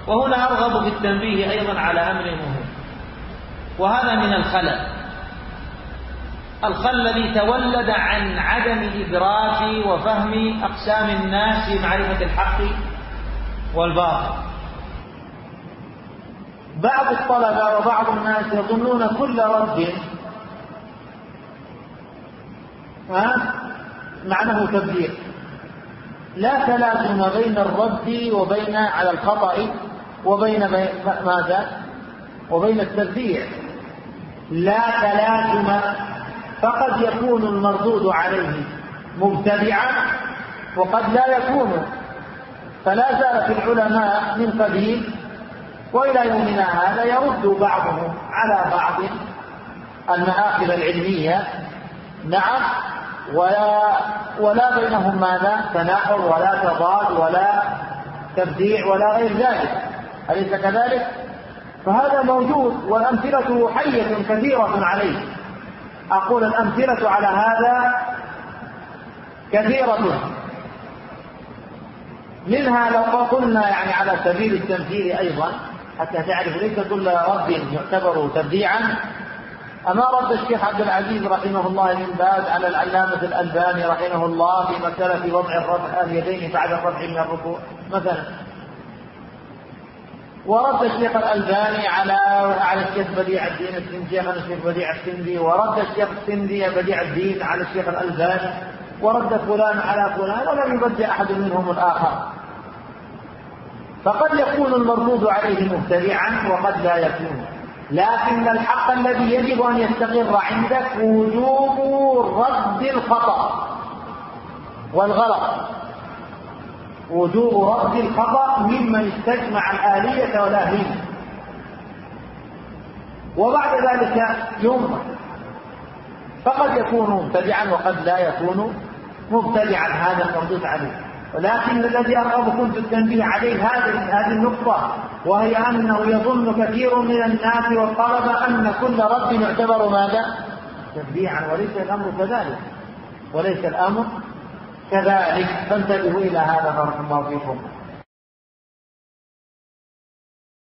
وهنا أرغب في التنبيه أيضا على أمر مهم، وهذا من الخلل الذي تولد عن عدم إدراك وفهم أقسام الناس في معرفة الحق والباطل. بعض الطلبة وبعض الناس يظنون كل رد معناه تبديع، لا تلازم بين الرد وبين على الخطأ وبين ماذا؟ وبين التبديع، لا تلازم. فقد يكون المردود عليه مبتدعا وقد لا يكون، فلا زالت العلماء من قديم وإلى يومنا هذا يرد بعضهم على بعض المآخذ العلمية، نعم، ولا بينهم ماذا؟ تناقض ولا تضاد ولا تبديع ولا غير ذلك، أليس كذلك؟ فهذا موجود والأمثلة حية كثيرة عليه. أقول الأمثلة على هذا كثيرة، منها لو قلنا يعني على سبيل التمثيل أيضا حتى تعرف ليس كل رد يعتبر تبديعا. أما رد الشيخ عبد العزيز رحمه الله بن باز على العلامة الألباني رحمه الله في مسألة وضع اليدين بعد الرفع من الركوع مثلا، ورد الشيخ الألباني على الشيخ بديع الدين السندي على الشيخ بديع السندي، ورد الشيخ السندي بديع الدين على الشيخ الألباني، ورد فلان على فلان، ولم يبدع أحد منهم الآخر. فقد يكون المردود عليه مبتدعا وقد لا يكون، لكن الحق الذي يجب أن يستقر عندك وجوب رد الخطأ والغلط، وجوب رد الخطأ ممن استجمع الآلية والأهلية، وبعد ذلك ينظر، فقد يكون مبتدعا وقد لا يكون مبتدعا، هذا المردود عليه. ولكن الذي أرغبكم في التنبيه عليه هذه النقطة، وهي أنه يظن كثير من الناس والطلبة أن كل رد يعتبر ماذا؟ تبديعا، وليس الأمر كذلك، وليس الأمر كذلك. فانتبهوا إلى هذا بارك الله فيكم.